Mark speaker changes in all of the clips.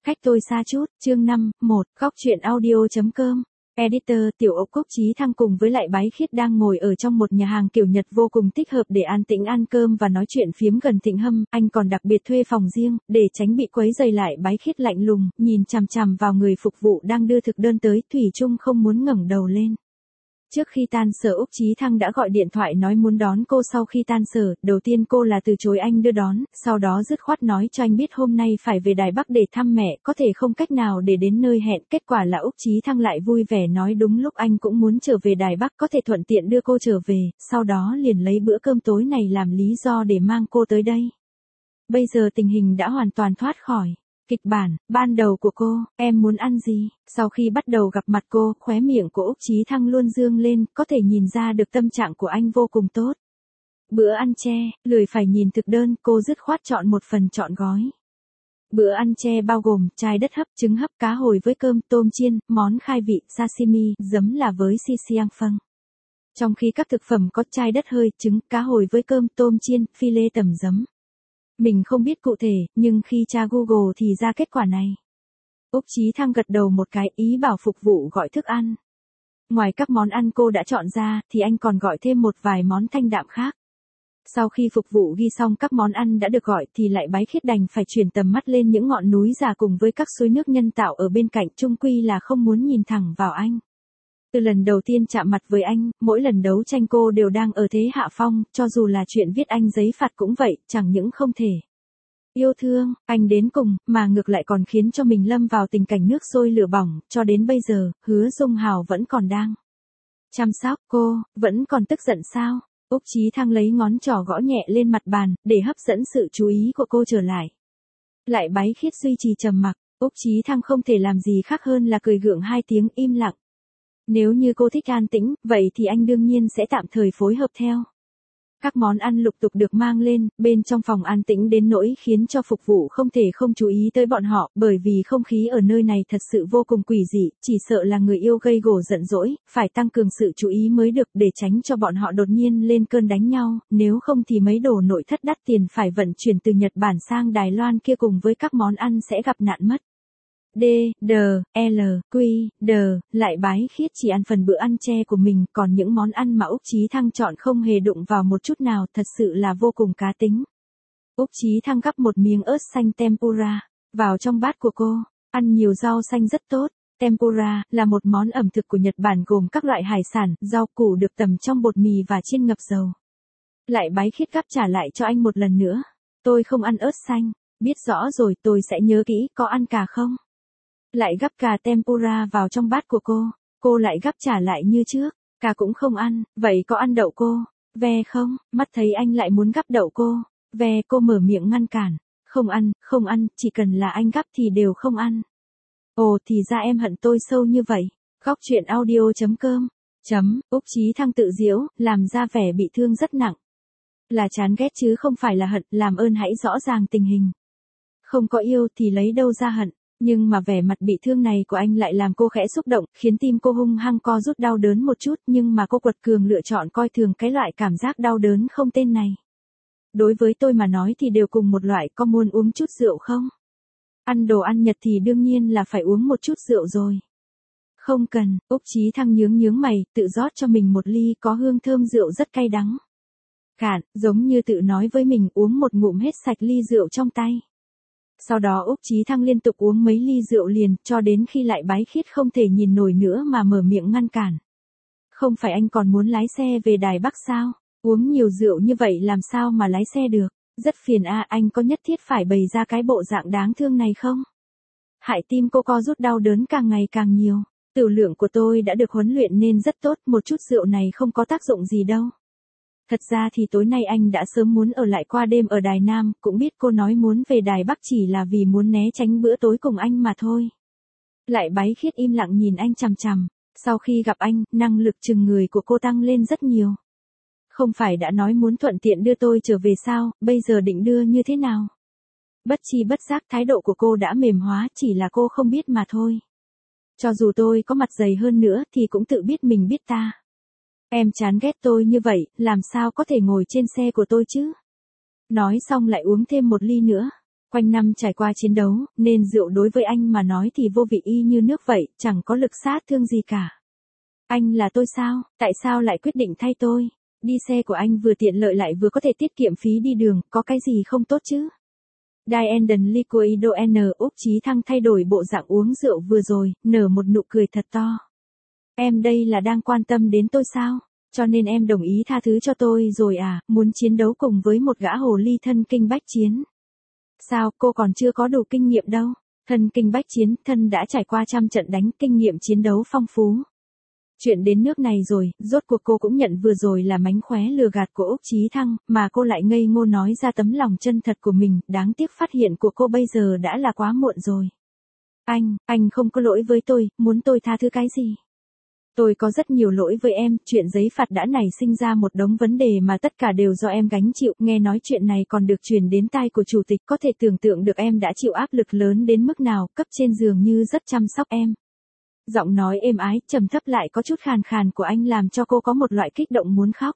Speaker 1: Cách tôi xa chút, chương 5, 1, góc truyện audio.com. Editor Tiểu Ốc Cốc Chí Thăng cùng với lại Bái Khiết đang ngồi ở trong một nhà hàng kiểu Nhật vô cùng thích hợp để an tĩnh ăn cơm và nói chuyện phiếm gần Thịnh Hâm, anh còn đặc biệt thuê phòng riêng, để tránh bị quấy rầy lại Bái Khiết lạnh lùng, nhìn chằm chằm vào người phục vụ đang đưa thực đơn tới, thủy chung không muốn ngẩng đầu lên. Trước khi tan sở Úc Chí Thăng đã gọi điện thoại nói muốn đón cô sau khi tan sở, đầu tiên cô là từ chối anh đưa đón, sau đó dứt khoát nói cho anh biết hôm nay phải về Đài Bắc để thăm mẹ, có thể không cách nào để đến nơi hẹn, kết quả là Úc Chí Thăng lại vui vẻ nói đúng lúc anh cũng muốn trở về Đài Bắc có thể thuận tiện đưa cô trở về, sau đó liền lấy bữa cơm tối này làm lý do để mang cô tới đây. Bây giờ tình hình đã hoàn toàn thoát khỏi kịch bản ban đầu của cô, em muốn ăn gì? Sau khi bắt đầu gặp mặt cô, khóe miệng của Úc Chí Thăng luôn dương lên, có thể nhìn ra được tâm trạng của anh vô cùng tốt. Bữa ăn che, lười phải nhìn thực đơn, cô dứt khoát chọn một phần trọn gói. Bữa ăn che bao gồm chai đất hấp, trứng hấp, cá hồi với cơm, tôm chiên, món khai vị, sashimi, giấm là với sixiang phăng. Trong khi các thực phẩm có chai đất hơi, trứng, cá hồi với cơm, tôm chiên, phi lê tầm giấm. Mình không biết cụ thể, nhưng khi tra Google thì ra kết quả này. Úc Chí Thăng gật đầu một cái, ý bảo phục vụ gọi thức ăn. Ngoài các món ăn cô đã chọn ra, thì anh còn gọi thêm một vài món thanh đạm khác. Sau khi phục vụ ghi xong các món ăn đã được gọi thì lại Bái Khiết đành phải chuyển tầm mắt lên những ngọn núi già cùng với các suối nước nhân tạo ở bên cạnh, chung quy là không muốn nhìn thẳng vào anh. Từ lần đầu tiên chạm mặt với anh, mỗi lần đấu tranh cô đều đang ở thế hạ phong, cho dù là chuyện viết anh giấy phạt cũng vậy, chẳng những không thể yêu thương anh đến cùng, mà ngược lại còn khiến cho mình lâm vào tình cảnh nước sôi lửa bỏng, cho đến bây giờ, Hứa Dung Hào vẫn còn đang chăm sóc cô, vẫn còn tức giận sao? Úc Chí Thăng lấy ngón trỏ gõ nhẹ lên mặt bàn, để hấp dẫn sự chú ý của cô trở lại. Lại Bái Khiết duy trì trầm mặc, Úc Chí Thăng không thể làm gì khác hơn là cười gượng hai tiếng im lặng. Nếu như cô thích an tĩnh, vậy thì anh đương nhiên sẽ tạm thời phối hợp theo. Các món ăn lục tục được mang lên, bên trong phòng an tĩnh đến nỗi khiến cho phục vụ không thể không chú ý tới bọn họ, bởi vì không khí ở nơi này thật sự vô cùng quỷ dị, chỉ sợ là người yêu gây gổ giận dỗi, phải tăng cường sự chú ý mới được để tránh cho bọn họ đột nhiên lên cơn đánh nhau, nếu không thì mấy đồ nội thất đắt tiền phải vận chuyển từ Nhật Bản sang Đài Loan kia cùng với các món ăn sẽ gặp nạn mất. D, D, L, Q, D, lại Bái Khiết chỉ ăn phần bữa ăn che của mình, còn những món ăn mà Úc Chí Thăng chọn không hề đụng vào một chút nào, thật sự là vô cùng cá tính. Úc Chí Thăng gắp một miếng ớt xanh tempura vào trong bát của cô, ăn nhiều rau xanh rất tốt. Tempura là một món ẩm thực của Nhật Bản gồm các loại hải sản, rau củ được tẩm trong bột mì và chiên ngập dầu. Lại Bái Khiết gắp trả lại cho anh một lần nữa. Tôi không ăn ớt xanh, biết rõ rồi, tôi sẽ nhớ kỹ, có ăn cà không? Lại gắp cà tempura vào trong bát của cô lại gắp trả lại như trước, cà cũng không ăn, vậy có ăn đậu cô, ve không? Mắt thấy anh lại muốn gắp đậu ve, cô mở miệng ngăn cản, không ăn, chỉ cần là anh gắp thì đều không ăn. Ồ thì ra em hận tôi sâu như vậy, góc truyện audio.com, Úc Chí Thăng tự giễu, làm ra vẻ bị thương rất nặng. Là chán ghét chứ không phải là hận, làm ơn hãy rõ ràng tình hình. Không có yêu thì lấy đâu ra hận. Nhưng mà vẻ mặt bị thương này của anh lại làm cô khẽ xúc động, khiến tim cô hung hăng co rút đau đớn một chút, nhưng mà cô quật cường lựa chọn coi thường cái loại cảm giác đau đớn không tên này. Đối với tôi mà nói thì đều cùng một loại, có muốn uống chút rượu không? Ăn đồ ăn Nhật thì đương nhiên là phải uống một chút rượu rồi. Không cần, Úc Chí Thăng nhướng mày, tự rót cho mình một ly có hương thơm rượu rất cay đắng. Cạn, giống như tự nói với mình, uống một ngụm hết sạch ly rượu trong tay. Sau đó Úc Chí Thăng liên tục uống mấy ly rượu liền, cho đến khi lại Bái Khiết không thể nhìn nổi nữa mà mở miệng ngăn cản. Không phải anh còn muốn lái xe về Đài Bắc sao? Uống nhiều rượu như vậy làm sao mà lái xe được? Rất phiền anh có nhất thiết phải bày ra cái bộ dạng đáng thương này không? Hại tim cô co rút đau đớn càng ngày càng nhiều. Tửu lượng của tôi đã được huấn luyện nên rất tốt, một chút rượu này không có tác dụng gì đâu. Thật ra thì tối nay anh đã sớm muốn ở lại qua đêm ở Đài Nam, cũng biết cô nói muốn về Đài Bắc chỉ là vì muốn né tránh bữa tối cùng anh mà thôi. Lại Bái Khiết im lặng nhìn anh chằm chằm, sau khi gặp anh, năng lực chừng người của cô tăng lên rất nhiều. Không phải đã nói muốn thuận tiện đưa tôi trở về sao, bây giờ định đưa như thế nào? Bất chi bất giác thái độ của cô đã mềm hóa, chỉ là cô không biết mà thôi. Cho dù tôi có mặt dày hơn nữa thì cũng tự biết mình biết ta. Em chán ghét tôi như vậy, làm sao có thể ngồi trên xe của tôi chứ? Nói xong lại uống thêm một ly nữa. Quanh năm trải qua chiến đấu, nên rượu đối với anh mà nói thì vô vị y như nước vậy, chẳng có lực sát thương gì cả. Anh là tôi sao, tại sao lại quyết định thay tôi? Đi xe của anh vừa tiện lợi lại vừa có thể tiết kiệm phí đi đường, có cái gì không tốt chứ? Diane Liquido N. Úc Chí Thăng thay đổi bộ dạng uống rượu vừa rồi, nở một nụ cười thật to. Em đây là đang quan tâm đến tôi sao? Cho nên em đồng ý tha thứ cho tôi rồi à, muốn chiến đấu cùng với một gã hồ ly thân kinh bách chiến. Sao, cô còn chưa có đủ kinh nghiệm đâu. Thân kinh bách chiến, thân đã trải qua trăm trận đánh, kinh nghiệm chiến đấu phong phú. Chuyện đến nước này rồi, rốt cuộc cô cũng nhận vừa rồi là mánh khóe lừa gạt của Úc Chí Thăng, mà cô lại ngây ngô nói ra tấm lòng chân thật của mình, đáng tiếc phát hiện của cô bây giờ đã là quá muộn rồi. Anh không có lỗi với tôi, muốn tôi tha thứ cái gì? Tôi có rất nhiều lỗi với em, chuyện giấy phạt đã nảy sinh ra một đống vấn đề mà tất cả đều do em gánh chịu, nghe nói chuyện này còn được truyền đến tai của chủ tịch, có thể tưởng tượng được em đã chịu áp lực lớn đến mức nào, cấp trên dường như rất chăm sóc em. Giọng nói êm ái, trầm thấp lại có chút khàn khàn của anh làm cho cô có một loại kích động muốn khóc.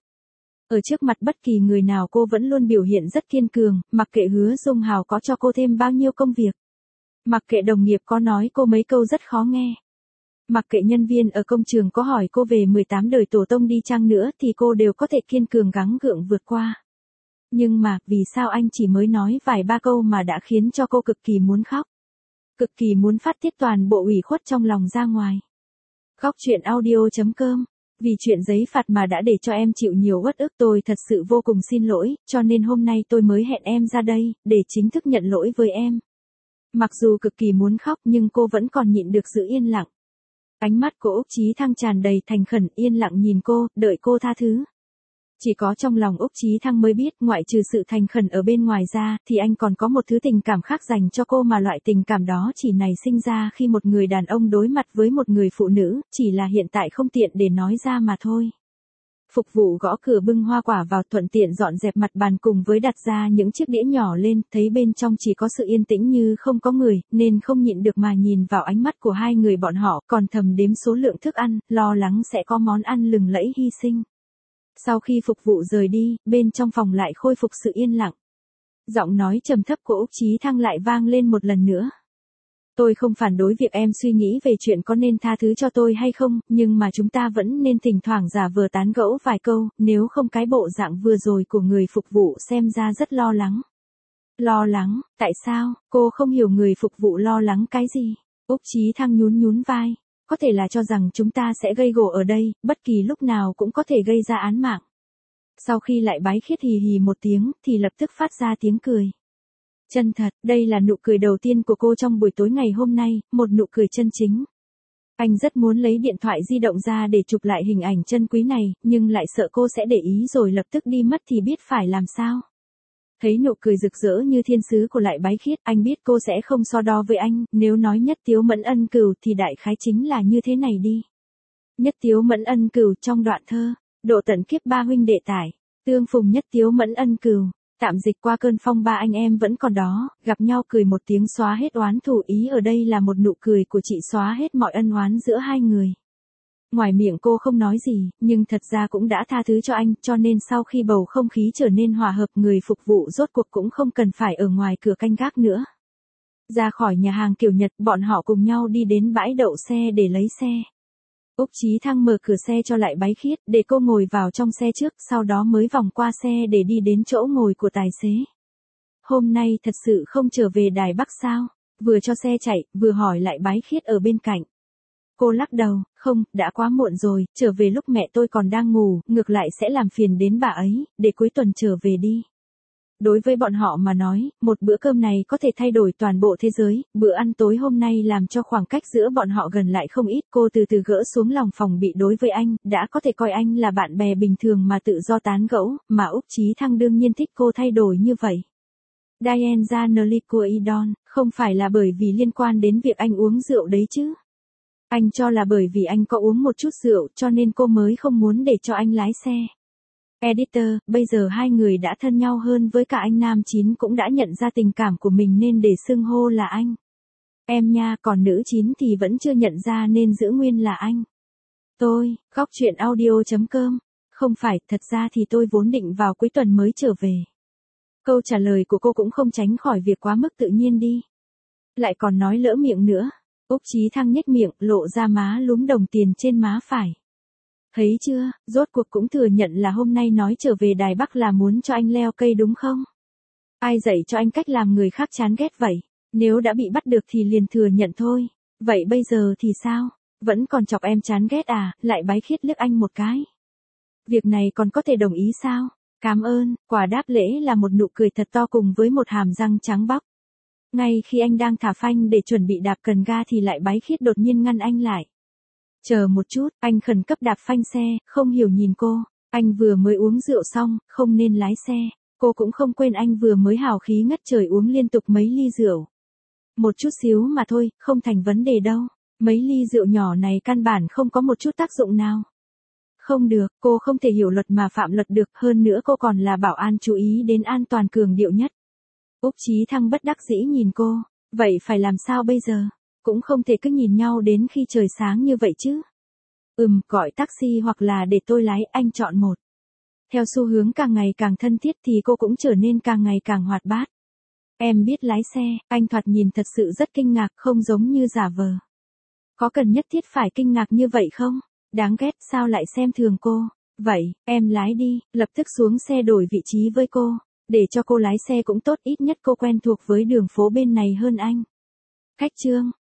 Speaker 1: Ở trước mặt bất kỳ người nào cô vẫn luôn biểu hiện rất kiên cường, mặc kệ Hứa Dung Hào có cho cô thêm bao nhiêu công việc. Mặc kệ đồng nghiệp có nói cô mấy câu rất khó nghe. Mặc kệ nhân viên ở công trường có hỏi cô về 18 đời tổ tông đi chăng nữa thì cô đều có thể kiên cường gắng gượng vượt qua. Nhưng mà, vì sao anh chỉ mới nói vài ba câu mà đã khiến cho cô cực kỳ muốn khóc? Cực kỳ muốn phát tiết toàn bộ ủy khuất trong lòng ra ngoài. Góc truyện audio.com. Vì chuyện giấy phạt mà đã để cho em chịu nhiều uất ức, tôi thật sự vô cùng xin lỗi, cho nên hôm nay tôi mới hẹn em ra đây, để chính thức nhận lỗi với em. Mặc dù cực kỳ muốn khóc nhưng cô vẫn còn nhịn được giữ yên lặng. Ánh mắt của Úc Chí Thăng tràn đầy thành khẩn, yên lặng nhìn cô, đợi cô tha thứ. Chỉ có trong lòng Úc Chí Thăng mới biết, ngoại trừ sự thành khẩn ở bên ngoài ra, thì anh còn có một thứ tình cảm khác dành cho cô, mà loại tình cảm đó chỉ nảy sinh ra khi một người đàn ông đối mặt với một người phụ nữ, chỉ là hiện tại không tiện để nói ra mà thôi. Phục vụ gõ cửa bưng hoa quả vào, thuận tiện dọn dẹp mặt bàn cùng với đặt ra những chiếc đĩa nhỏ lên, thấy bên trong chỉ có sự yên tĩnh như không có người, nên không nhịn được mà nhìn vào ánh mắt của hai người bọn họ, còn thầm đếm số lượng thức ăn, lo lắng sẽ có món ăn lừng lẫy hy sinh. Sau khi phục vụ rời đi, bên trong phòng lại khôi phục sự yên lặng. Giọng nói trầm thấp của Úc Chí Thăng lại vang lên một lần nữa. Tôi không phản đối việc em suy nghĩ về chuyện có nên tha thứ cho tôi hay không, nhưng mà chúng ta vẫn nên thỉnh thoảng giả vờ tán gẫu vài câu, nếu không cái bộ dạng vừa rồi của người phục vụ xem ra rất lo lắng. Lo lắng, tại sao, cô không hiểu người phục vụ lo lắng cái gì? Úc Chí Thăng nhún vai. Có thể là cho rằng chúng ta sẽ gây gổ ở đây, bất kỳ lúc nào cũng có thể gây ra án mạng. Sau khi lại bái khiết hì hì một tiếng, thì lập tức phát ra tiếng cười. Chân thật, đây là nụ cười đầu tiên của cô trong buổi tối ngày hôm nay, một nụ cười chân chính. Anh rất muốn lấy điện thoại di động ra để chụp lại hình ảnh chân quý này, nhưng lại sợ cô sẽ để ý rồi lập tức đi mất thì biết phải làm sao. Thấy nụ cười rực rỡ như thiên sứ của lại bái khiết, anh biết cô sẽ không so đo với anh, nếu nói nhất tiếu mẫn ân cửu thì đại khái chính là như thế này đi. Nhất tiếu mẫn ân cửu trong đoạn thơ, độ tận kiếp ba huynh đệ tải, tương phùng nhất tiếu mẫn ân cửu, tạm dịch qua cơn phong ba anh em vẫn còn đó, gặp nhau cười một tiếng xóa hết oán thù, ý ở đây là một nụ cười của chị xóa hết mọi ân oán giữa hai người. Ngoài miệng cô không nói gì, nhưng thật ra cũng đã tha thứ cho anh, cho nên sau khi bầu không khí trở nên hòa hợp, người phục vụ rốt cuộc cũng không cần phải ở ngoài cửa canh gác nữa. Ra khỏi nhà hàng kiểu Nhật, bọn họ cùng nhau đi đến bãi đậu xe để lấy xe. Úc Chí Thăng mở cửa xe cho lại bái khiết, để cô ngồi vào trong xe trước, sau đó mới vòng qua xe để đi đến chỗ ngồi của tài xế. Hôm nay thật sự không trở về Đài Bắc sao? Vừa cho xe chạy, vừa hỏi lại bái khiết ở bên cạnh. Cô lắc đầu, không, đã quá muộn rồi, trở về lúc mẹ tôi còn đang ngủ, ngược lại sẽ làm phiền đến bà ấy, để cuối tuần trở về đi. Đối với bọn họ mà nói, một bữa cơm này có thể thay đổi toàn bộ thế giới, bữa ăn tối hôm nay làm cho khoảng cách giữa bọn họ gần lại không ít. Cô từ từ gỡ xuống lòng phòng bị đối với anh, đã có thể coi anh là bạn bè bình thường mà tự do tán gẫu, mà Úc Chí Thăng đương nhiên thích cô thay đổi như vậy. Diane ra Nolicoidon, không phải là bởi vì liên quan đến việc anh uống rượu đấy chứ. Anh cho là bởi vì anh có uống một chút rượu cho nên cô mới không muốn để cho anh lái xe. Editor, bây giờ hai người đã thân nhau hơn, với cả anh nam 9 cũng đã nhận ra tình cảm của mình nên để xưng hô là anh. Em nha, còn nữ 9 thì vẫn chưa nhận ra nên giữ nguyên là anh. Tôi, góc truyện audio.com. Không phải, thật ra thì tôi vốn định vào cuối tuần mới trở về. Câu trả lời của cô cũng không tránh khỏi việc quá mức tự nhiên đi. Lại còn nói lỡ miệng nữa. Úc Chí Thăng nhếch miệng, lộ ra má lúm đồng tiền trên má phải. Thấy chưa, rốt cuộc cũng thừa nhận là hôm nay nói trở về Đài Bắc là muốn cho anh leo cây đúng không? Ai dạy cho anh cách làm người khác chán ghét vậy? Nếu đã bị bắt được thì liền thừa nhận thôi. Vậy bây giờ thì sao? Vẫn còn chọc em chán ghét à? Lại Bái Khiết liếc anh một cái. Việc này còn có thể đồng ý sao? Cảm ơn, quả đáp lễ là một nụ cười thật to cùng với một hàm răng trắng bóc. Ngay khi anh đang thả phanh để chuẩn bị đạp cần ga thì lại Bái Khiết đột nhiên ngăn anh lại. Chờ một chút, anh khẩn cấp đạp phanh xe, không hiểu nhìn cô. Anh vừa mới uống rượu xong, không nên lái xe. Cô cũng không quên anh vừa mới hào khí ngất trời uống liên tục mấy ly rượu. Một chút xíu mà thôi, không thành vấn đề đâu. Mấy ly rượu nhỏ này căn bản không có một chút tác dụng nào. Không được, cô không thể hiểu luật mà phạm luật được, hơn nữa cô còn là bảo an chú ý đến an toàn cường điệu nhất. Úc Chí Thăng bất đắc dĩ nhìn cô, vậy phải làm sao bây giờ? Cũng không thể cứ nhìn nhau đến khi trời sáng như vậy chứ. Gọi taxi hoặc là để tôi lái, anh chọn một. Theo xu hướng càng ngày càng thân thiết thì cô cũng trở nên càng ngày càng hoạt bát. Em biết lái xe, anh thoạt nhìn thật sự rất kinh ngạc, không giống như giả vờ. Có cần nhất thiết phải kinh ngạc như vậy không? Đáng ghét, sao lại xem thường cô? Vậy, em lái đi, lập tức xuống xe đổi vị trí với cô. Để cho cô lái xe cũng tốt, ít nhất cô quen thuộc với đường phố bên này hơn anh. Khách trương,